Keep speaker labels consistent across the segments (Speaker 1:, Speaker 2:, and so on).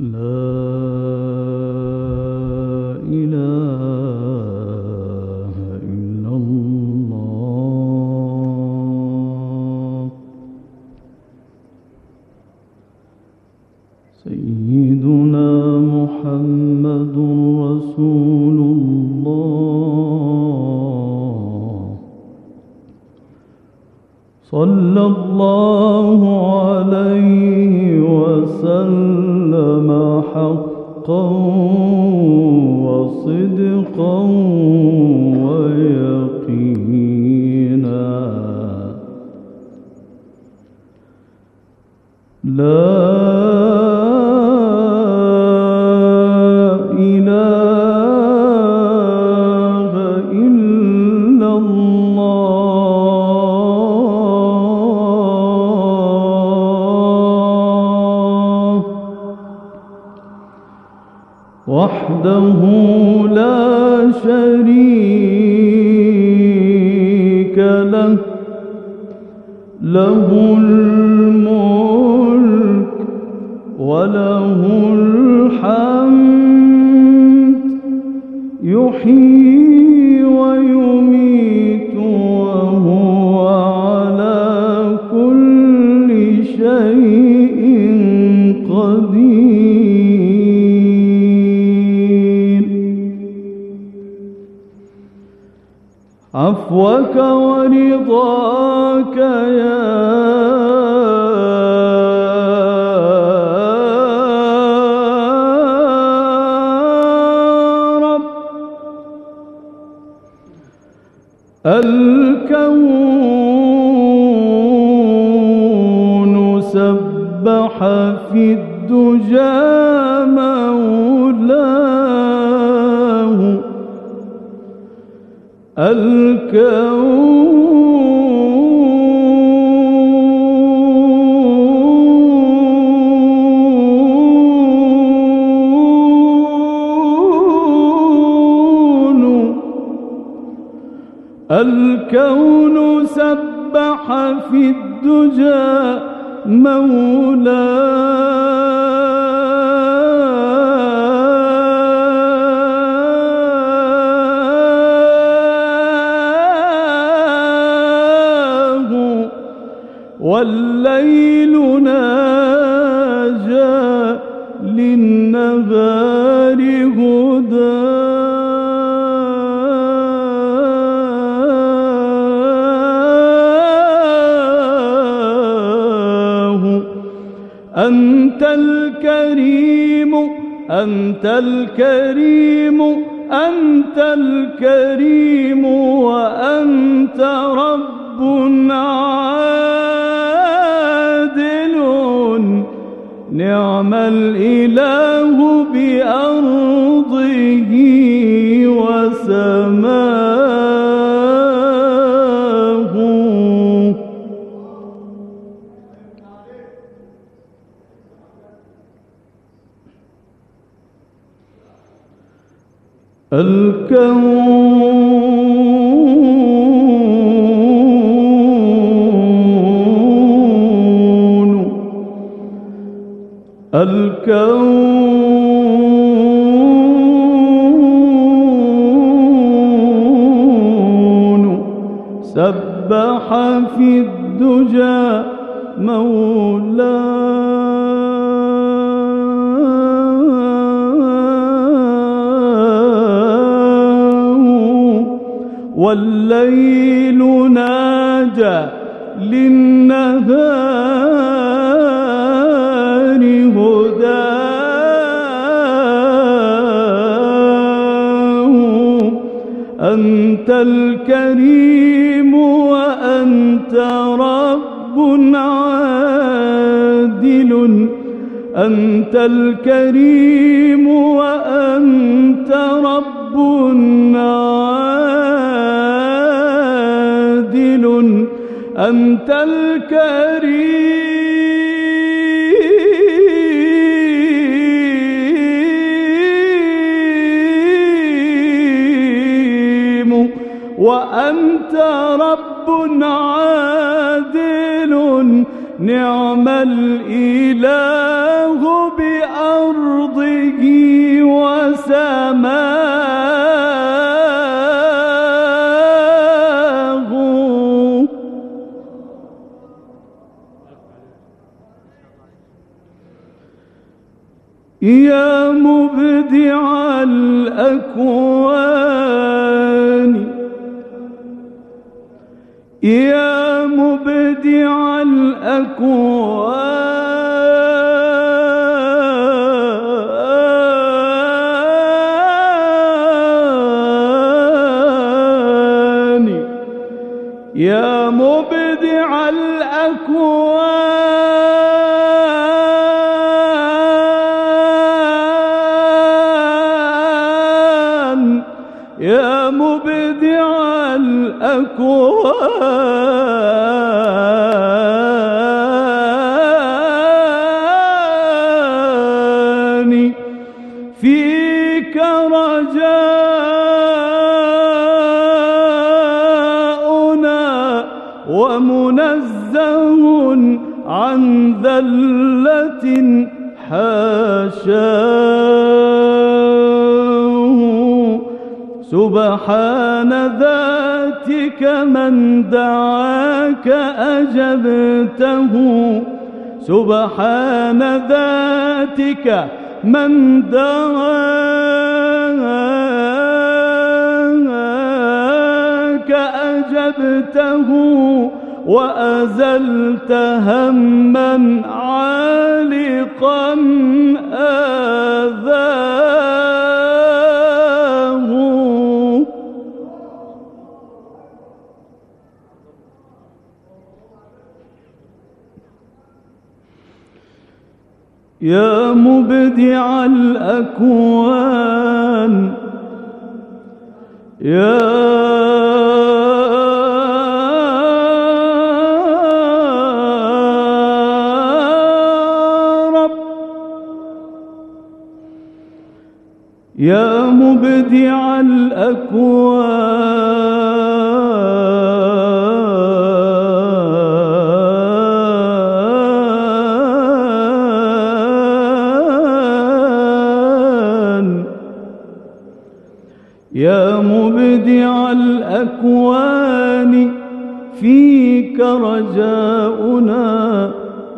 Speaker 1: إله إلا الله. سيدنا محمد رسول الله، صلى الله عليه وسلم حقا وصدقا ويقينا. لا إله إلا الله وحده لا شريك له، له الملك وله الحمد، يحيي ويميت وهو على كل شيء قدير. عفوك ورضاك يا رب، الكون سبح في الدجى مولاه، الكون سبح في الدجى مولاه، والليل ناجى للنهار هداه. أنت الكريم أنت الكريم أنت الكريم وأنت رب عادل، نعم الإله بأرضه وسماه. الكون سبح في الدجى مولاه، والليل ناجى للنهار هداه. أنت الكريم وأنت رب عادل، أنت الكريم وأنت رب عادل، أنت الكريم وأنت رب عادل، نعم الإله بأرضه وسماه. يا مبدع الأكوان يا مبدع الأكوان يا مبدع الأكوان يا مبدع الأكوان فيك رجاؤنا ومنزه عن ذلة حاشاه. سبحان ذاتك من دعاك أجبته. سبحان ذاتك من دعاك أجبته وأزلت همًا عالقًا آذاه. يا مبدع الأكوان يا رب يا مبدع الأكوان يا مبدع الأكوان فيك رجاؤنا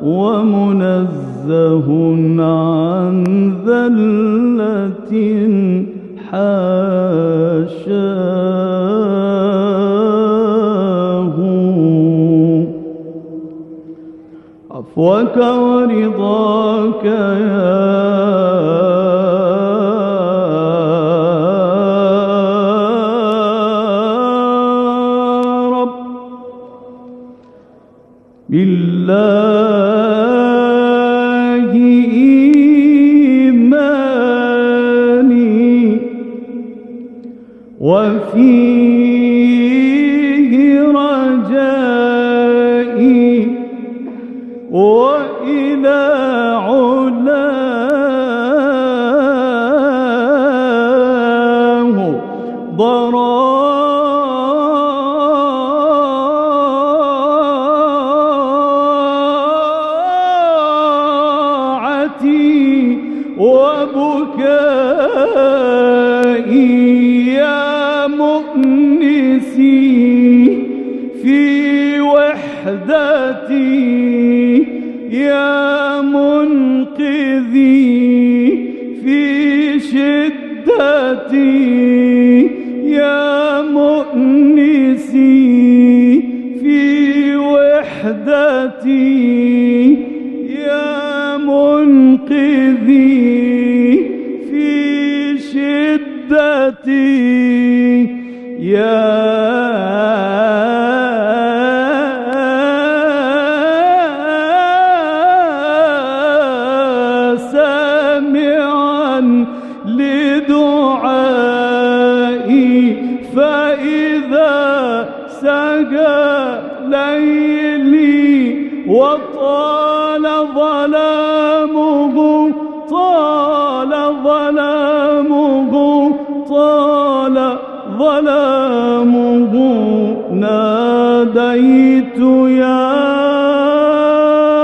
Speaker 1: ومنزه عن ذلة حاشاه. عفوك ورضاك بالله إيماني وفيه رجائي وإلى علاه ضراعتي وبكائي. يا مؤنسي في وحدتي يا منقذي في شدتي. يا مؤنسي في وحدتي يا منقذي في شدتي. يا سامعا لدعائي فإذا سجى ليلي وطال ظلامه طال ظلامه ناديت يا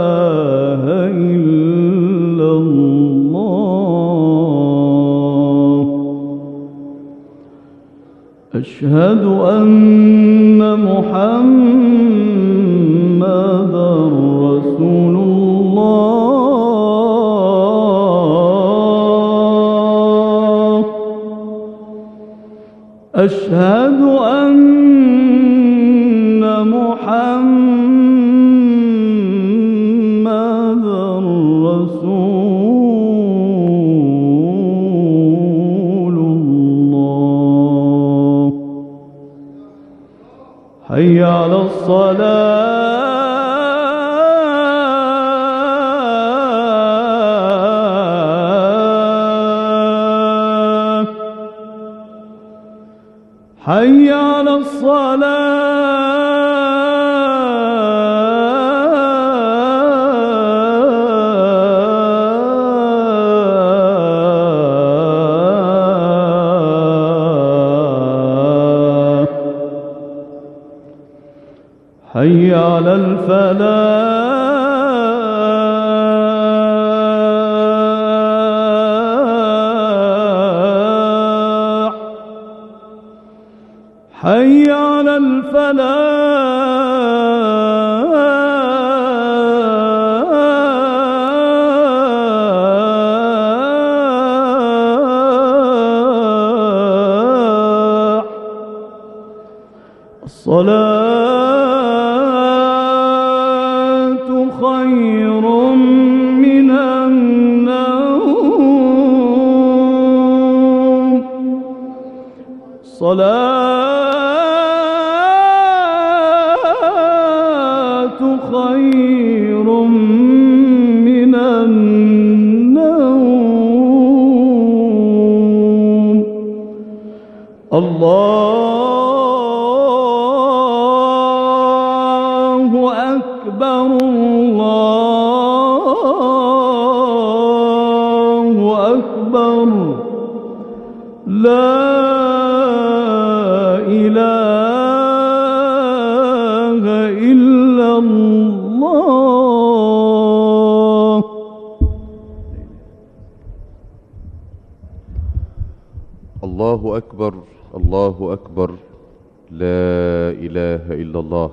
Speaker 1: أشهد أن محمدًا رسول الله. أشهد أن محمدًا رسول الله. حي على الصلاة. حي على الصلاة. حي على الفلاح. حي على الفلاح. الصلاة خير من النوم. الصلاة خير من النوم. الله أكبر. الله أكبر. لا إله إلا الله.
Speaker 2: الله أكبر. الله أكبر. لا إله إلا الله.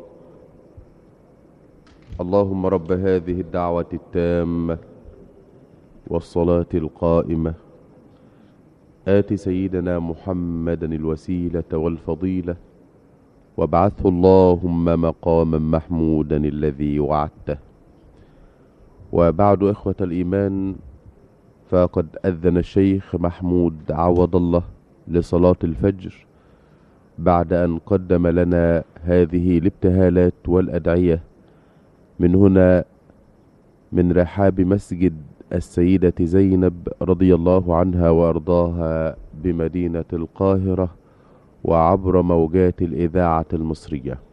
Speaker 2: اللهم رب هذه الدعوة التامة والصلاة القائمة آت سيدنا محمدا الوسيلة والفضيلة وابعثه اللهم مقاما محمودا الذي وعدته. وبعد إخوة الإيمان، فقد أذن الشيخ محمود عوض الله لصلاة الفجر بعد أن قدم لنا هذه الابتهالات والأدعية من هنا من رحاب مسجد السيدة زينب رضي الله عنها وأرضاها بمدينة القاهرة وعبر موجات الإذاعة المصرية.